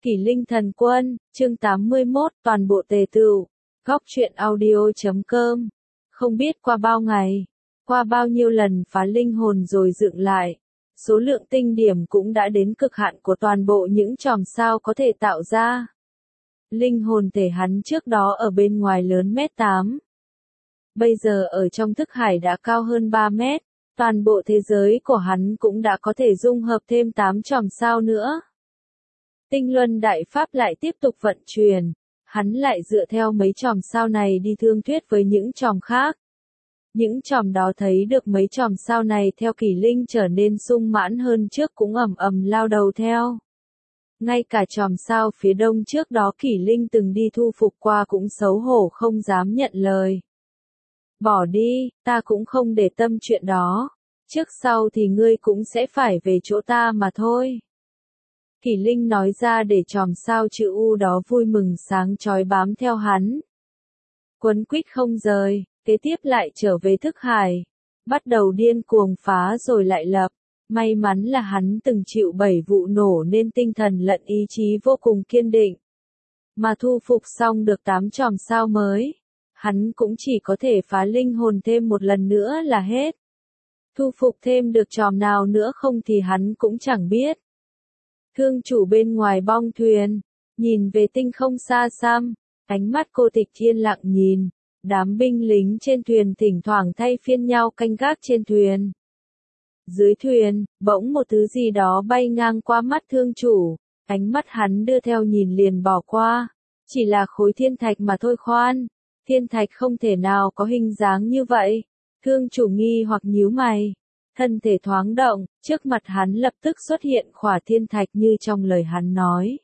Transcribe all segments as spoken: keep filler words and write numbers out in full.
Kỷ Linh Thần Quân, chương tám mươi mốt, toàn bộ tề tựu, góc truyện audio.com. Không biết qua bao ngày, qua bao nhiêu lần phá linh hồn rồi dựng lại, số lượng tinh điểm cũng đã đến cực hạn của toàn bộ những chòm sao có thể tạo ra. Linh hồn thể hắn trước đó ở bên ngoài lớn mét tám. Bây giờ ở trong thức hải đã cao hơn ba mét, toàn bộ thế giới của hắn cũng đã có thể dung hợp thêm tám chòm sao nữa. Tinh luân đại pháp lại tiếp tục vận chuyển, hắn lại dựa theo mấy chòm sao này đi thương thuyết với những chòm khác. Những chòm đó thấy được mấy chòm sao này theo Kỷ Linh trở nên sung mãn hơn trước cũng ầm ầm lao đầu theo. Ngay cả chòm sao phía đông trước đó Kỷ Linh từng đi thu phục qua cũng xấu hổ không dám nhận lời. Bỏ đi, ta cũng không để tâm chuyện đó, trước sau thì ngươi cũng sẽ phải về chỗ ta mà thôi. Kỷ Linh nói ra để chòm sao chữ U đó vui mừng sáng chói bám theo hắn. Quấn quýt không rời, kế tiếp lại trở về thức hải, bắt đầu điên cuồng phá rồi lại lập. May mắn là hắn từng chịu bảy vụ nổ nên tinh thần lẫn ý chí vô cùng kiên định. Mà thu phục xong được tám chòm sao mới, hắn cũng chỉ có thể phá linh hồn thêm một lần nữa là hết. Thu phục thêm được chòm nào nữa không thì hắn cũng chẳng biết. Thương chủ bên ngoài bong thuyền, nhìn về tinh không xa xăm, ánh mắt cô Tịch yên lặng nhìn, đám binh lính trên thuyền thỉnh thoảng thay phiên nhau canh gác trên thuyền. Dưới thuyền, bỗng một thứ gì đó bay ngang qua mắt thương chủ, ánh mắt hắn đưa theo nhìn liền bỏ qua, chỉ là khối thiên thạch mà thôi. Khoan, thiên thạch không thể nào có hình dáng như vậy. Thương chủ nghi hoặc nhíu mày. Thân thể thoáng động, trước mặt hắn lập tức xuất hiện khỏa thiên thạch như trong lời hắn nói.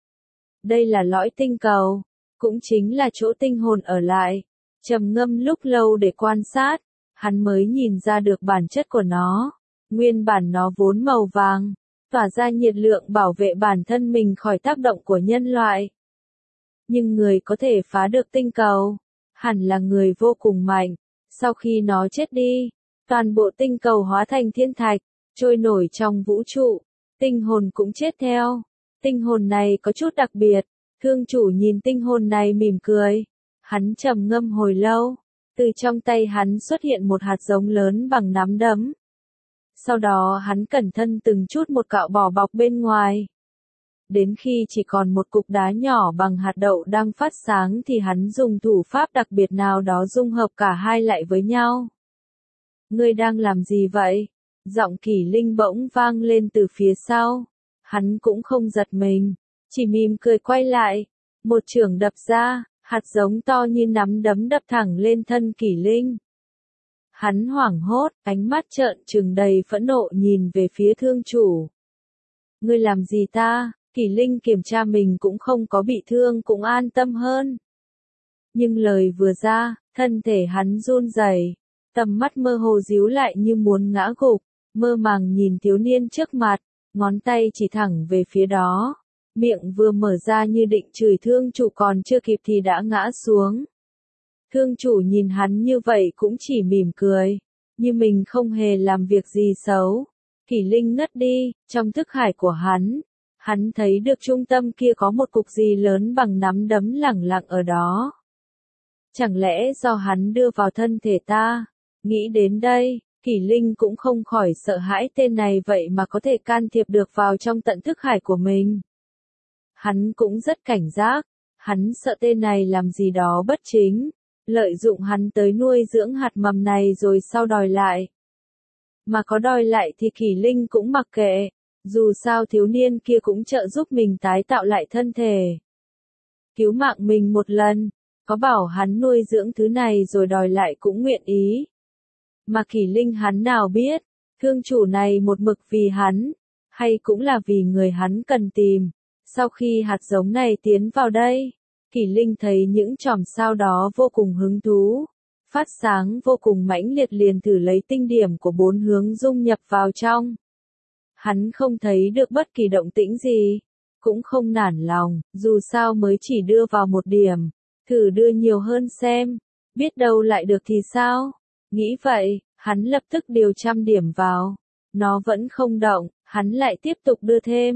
Đây là lõi tinh cầu, cũng chính là chỗ tinh hồn ở lại. Trầm ngâm lúc lâu để quan sát, hắn mới nhìn ra được bản chất của nó. Nguyên bản nó vốn màu vàng, tỏa ra nhiệt lượng bảo vệ bản thân mình khỏi tác động của nhân loại. Nhưng người có thể phá được tinh cầu, hẳn là người vô cùng mạnh. Sau khi nó chết đi, toàn bộ tinh cầu hóa thành thiên thạch, trôi nổi trong vũ trụ, tinh hồn cũng chết theo. Tinh hồn này có chút đặc biệt, thương chủ nhìn tinh hồn này mỉm cười. Hắn trầm ngâm hồi lâu, từ trong tay hắn xuất hiện một hạt giống lớn bằng nắm đấm. Sau đó hắn cẩn thận từng chút một cạo bỏ bọc bên ngoài. Đến khi chỉ còn một cục đá nhỏ bằng hạt đậu đang phát sáng thì hắn dùng thủ pháp đặc biệt nào đó dung hợp cả hai lại với nhau. Ngươi đang làm gì vậy? Giọng Kỷ Linh bỗng vang lên từ phía sau. Hắn cũng không giật mình, chỉ mỉm cười quay lại. Một chưởng đập ra, hạt giống to như nắm đấm đập thẳng lên thân Kỷ Linh. Hắn hoảng hốt, ánh mắt trợn trừng đầy phẫn nộ nhìn về phía thương chủ. Ngươi làm gì ta? Kỷ Linh kiểm tra mình cũng không có bị thương cũng an tâm hơn. Nhưng lời vừa ra, thân thể hắn run rẩy, tầm mắt mơ hồ díu lại như muốn ngã gục, mơ màng nhìn thiếu niên trước mặt, ngón tay chỉ thẳng về phía đó. Miệng vừa mở ra như định chửi thương chủ còn chưa kịp thì đã ngã xuống. Thương chủ nhìn hắn như vậy cũng chỉ mỉm cười, như mình không hề làm việc gì xấu. Kỷ Linh ngất đi, trong thức hải của hắn, hắn thấy được trung tâm kia có một cục gì lớn bằng nắm đấm lẳng lặng ở đó. Chẳng lẽ do hắn đưa vào thân thể ta? Nghĩ đến đây, Kỷ Linh cũng không khỏi sợ hãi tên này vậy mà có thể can thiệp được vào trong tận thức hải của mình. Hắn cũng rất cảnh giác, hắn sợ tên này làm gì đó bất chính, lợi dụng hắn tới nuôi dưỡng hạt mầm này rồi sau đòi lại. Mà có đòi lại thì Kỷ Linh cũng mặc kệ, dù sao thiếu niên kia cũng trợ giúp mình tái tạo lại thân thể. Cứu mạng mình một lần, có bảo hắn nuôi dưỡng thứ này rồi đòi lại cũng nguyện ý. Mà Kỷ Linh hắn nào biết, thương chủ này một mực vì hắn, hay cũng là vì người hắn cần tìm. Sau khi hạt giống này tiến vào đây, Kỷ Linh thấy những chòm sao đó vô cùng hứng thú, phát sáng vô cùng mãnh liệt liền thử lấy tinh điểm của bốn hướng dung nhập vào trong. Hắn không thấy được bất kỳ động tĩnh gì, cũng không nản lòng, dù sao mới chỉ đưa vào một điểm, thử đưa nhiều hơn xem, biết đâu lại được thì sao. Nghĩ vậy, hắn lập tức điều trăm điểm vào, nó vẫn không động, hắn lại tiếp tục đưa thêm.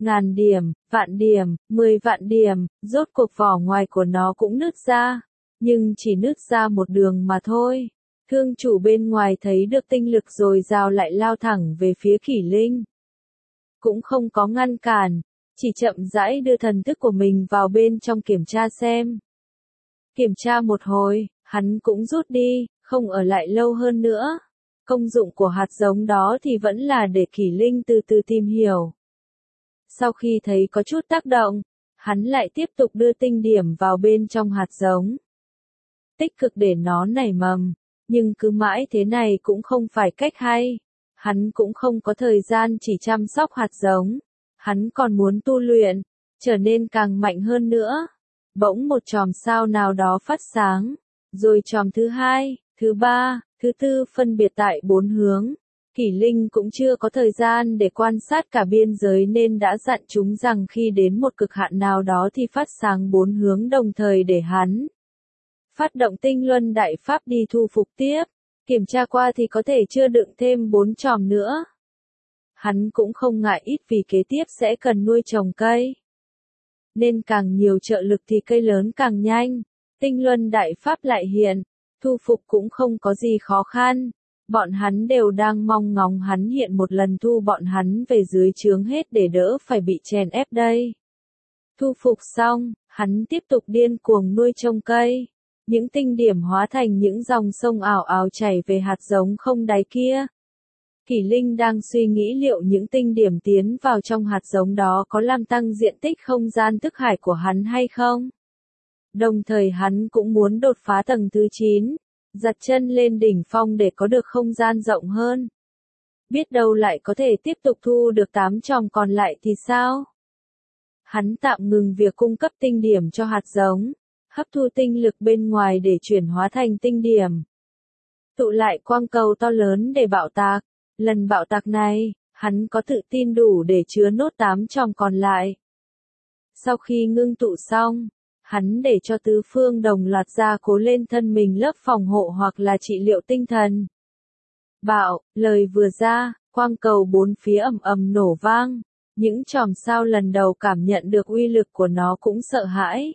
Ngàn điểm, vạn điểm, mười vạn điểm, rốt cuộc vỏ ngoài của nó cũng nứt ra. Nhưng chỉ nứt ra một đường mà thôi. Thương chủ bên ngoài thấy được tinh lực rồi rào lại lao thẳng về phía Kỷ Linh. Cũng không có ngăn cản, chỉ chậm rãi đưa thần thức của mình vào bên trong kiểm tra xem. Kiểm tra một hồi, hắn cũng rút đi, không ở lại lâu hơn nữa. Công dụng của hạt giống đó thì vẫn là để Kỷ Linh từ từ tìm hiểu. Sau khi thấy có chút tác động, hắn lại tiếp tục đưa tinh điểm vào bên trong hạt giống. Tích cực để nó nảy mầm, nhưng cứ mãi thế này cũng không phải cách hay. Hắn cũng không có thời gian chỉ chăm sóc hạt giống. Hắn còn muốn tu luyện, trở nên càng mạnh hơn nữa. Bỗng một chòm sao nào đó phát sáng, rồi chòm thứ hai, thứ ba, thứ tư phân biệt tại bốn hướng. Kỷ Linh cũng chưa có thời gian để quan sát cả biên giới nên đã dặn chúng rằng khi đến một cực hạn nào đó thì phát sáng bốn hướng đồng thời để hắn phát động tinh luân đại pháp đi thu phục tiếp. Kiểm tra qua thì có thể chưa đựng thêm bốn chòm nữa. Hắn cũng không ngại ít vì kế tiếp sẽ cần nuôi trồng cây. Nên càng nhiều trợ lực thì cây lớn càng nhanh. Tinh luân đại pháp lại hiện, thu phục cũng không có gì khó khăn. Bọn hắn đều đang mong ngóng hắn hiện một lần thu bọn hắn về dưới trướng hết để đỡ phải bị chèn ép đây. Thu phục xong, hắn tiếp tục điên cuồng nuôi trồng cây. Những tinh điểm hóa thành những dòng sông ảo ảo chảy về hạt giống không đáy kia. Kỷ Linh đang suy nghĩ liệu những tinh điểm tiến vào trong hạt giống đó có làm tăng diện tích không gian thức hải của hắn hay không. Đồng thời hắn cũng muốn đột phá tầng thứ chín, giật chân lên đỉnh phong để có được không gian rộng hơn. Biết đâu lại có thể tiếp tục thu được tám chòm còn lại thì sao? Hắn tạm ngừng việc cung cấp tinh điểm cho hạt giống, hấp thu tinh lực bên ngoài để chuyển hóa thành tinh điểm. Tụ lại quang cầu to lớn để bạo tạc. Lần bạo tạc này, hắn có tự tin đủ để chứa nốt tám chòm còn lại. Sau khi ngưng tụ xong, hắn để cho tứ phương đồng loạt ra cố lên thân mình lớp phòng hộ hoặc là trị liệu tinh thần. Bạo, lời vừa ra, quang cầu bốn phía ầm ầm nổ vang. Những chòm sao lần đầu cảm nhận được uy lực của nó cũng sợ hãi.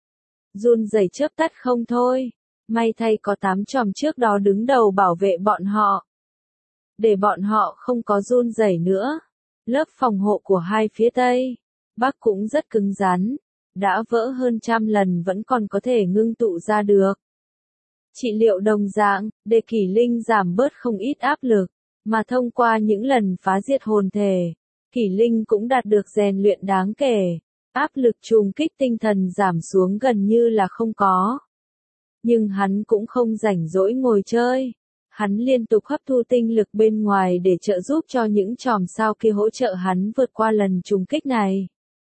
Run rẩy chớp tắt không thôi. May thay có tám chòm trước đó đứng đầu bảo vệ bọn họ. Để bọn họ không có run rẩy nữa. Lớp phòng hộ của hai phía Tây, Bắc cũng rất cứng rắn. Đã vỡ hơn trăm lần vẫn còn có thể ngưng tụ ra được. Trị liệu đồng dạng, để Kỷ Linh giảm bớt không ít áp lực. Mà thông qua những lần phá diệt hồn thể, Kỷ Linh cũng đạt được rèn luyện đáng kể. Áp lực trùng kích tinh thần giảm xuống gần như là không có. Nhưng hắn cũng không rảnh rỗi ngồi chơi. Hắn liên tục hấp thu tinh lực bên ngoài để trợ giúp cho những chòm sao kia hỗ trợ hắn vượt qua lần trùng kích này.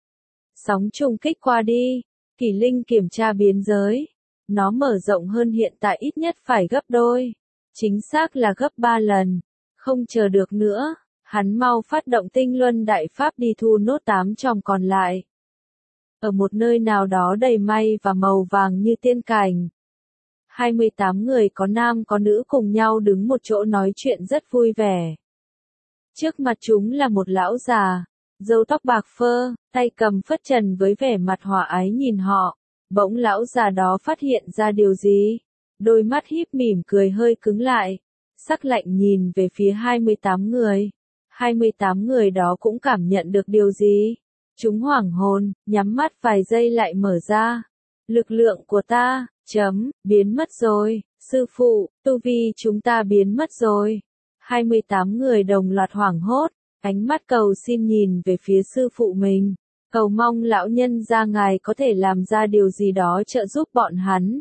Sóng trùng kích qua đi, Kỷ Linh kiểm tra biên giới. Nó mở rộng hơn hiện tại ít nhất phải gấp đôi. Chính xác là gấp ba lần. Không chờ được nữa, hắn mau phát động tinh luân đại pháp đi thu nốt tám chòm còn lại. Ở một nơi nào đó đầy mây và màu vàng như tiên cảnh. hai mươi tám người có nam có nữ cùng nhau đứng một chỗ nói chuyện rất vui vẻ. Trước mặt chúng là một lão già, râu tóc bạc phơ, tay cầm phất trần với vẻ mặt hòa ái nhìn họ. Bỗng lão già đó phát hiện ra điều gì? Đôi mắt híp mỉm cười hơi cứng lại, sắc lạnh nhìn về phía hai mươi tám người. hai mươi tám người đó cũng cảm nhận được điều gì? Chúng hoảng hồn, nhắm mắt vài giây lại mở ra. Lực lượng của ta, chấm, biến mất rồi, sư phụ, tu vi chúng ta biến mất rồi. hai mươi tám người đồng loạt hoảng hốt, ánh mắt cầu xin nhìn về phía sư phụ mình, cầu mong lão nhân gia ngài có thể làm ra điều gì đó trợ giúp bọn hắn.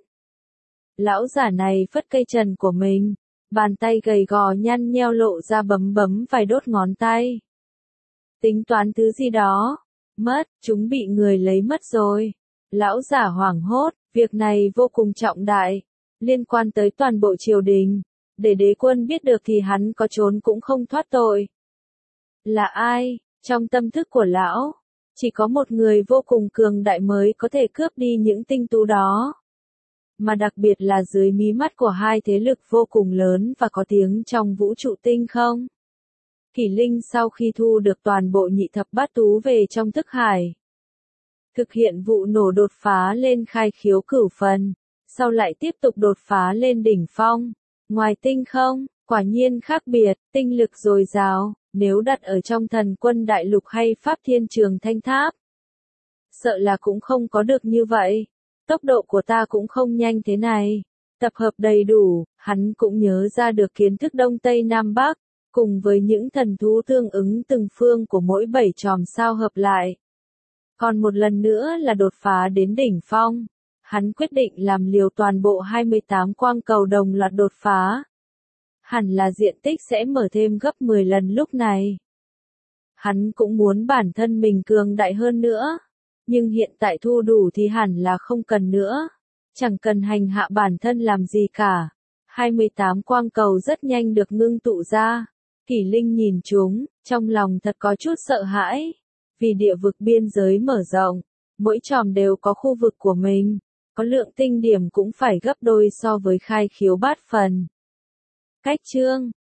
Lão giả này phất cây trần của mình, bàn tay gầy gò nhăn nheo lộ ra bấm bấm vài đốt ngón tay. Tính toán thứ gì đó, mất, chúng bị người lấy mất rồi. Lão giả hoảng hốt, việc này vô cùng trọng đại, liên quan tới toàn bộ triều đình, để đế quân biết được thì hắn có trốn cũng không thoát tội. Là ai? Trong tâm thức của lão, chỉ có một người vô cùng cường đại mới có thể cướp đi những tinh tú đó. Mà đặc biệt là dưới mí mắt của hai thế lực vô cùng lớn và có tiếng trong vũ trụ tinh không. Kỷ Linh sau khi thu được toàn bộ nhị thập bát tú về trong thức hải, thực hiện vụ nổ đột phá lên khai khiếu cửu phần, sau lại tiếp tục đột phá lên đỉnh phong. Ngoài tinh không, quả nhiên khác biệt, tinh lực dồi dào, nếu đặt ở trong thần quân đại lục hay pháp thiên trường thanh tháp, sợ là cũng không có được như vậy. Tốc độ của ta cũng không nhanh thế này. Tập hợp đầy đủ, hắn cũng nhớ ra được kiến thức Đông Tây Nam Bắc, cùng với những thần thú tương ứng từng phương của mỗi bảy chòm sao hợp lại. Còn một lần nữa là đột phá đến đỉnh phong. Hắn quyết định làm liều toàn bộ hai mươi tám quang cầu đồng loạt đột phá. Hẳn là diện tích sẽ mở thêm gấp mười lần lúc này. Hắn cũng muốn bản thân mình cường đại hơn nữa. Nhưng hiện tại thu đủ thì hẳn là không cần nữa. Chẳng cần hành hạ bản thân làm gì cả. hai mươi tám quang cầu rất nhanh được ngưng tụ ra. Kỷ Linh nhìn chúng, trong lòng thật có chút sợ hãi. Vì địa vực biên giới mở rộng, mỗi chòm đều có khu vực của mình. Có lượng tinh điểm cũng phải gấp đôi so với khai khiếu bát phần. Cách chương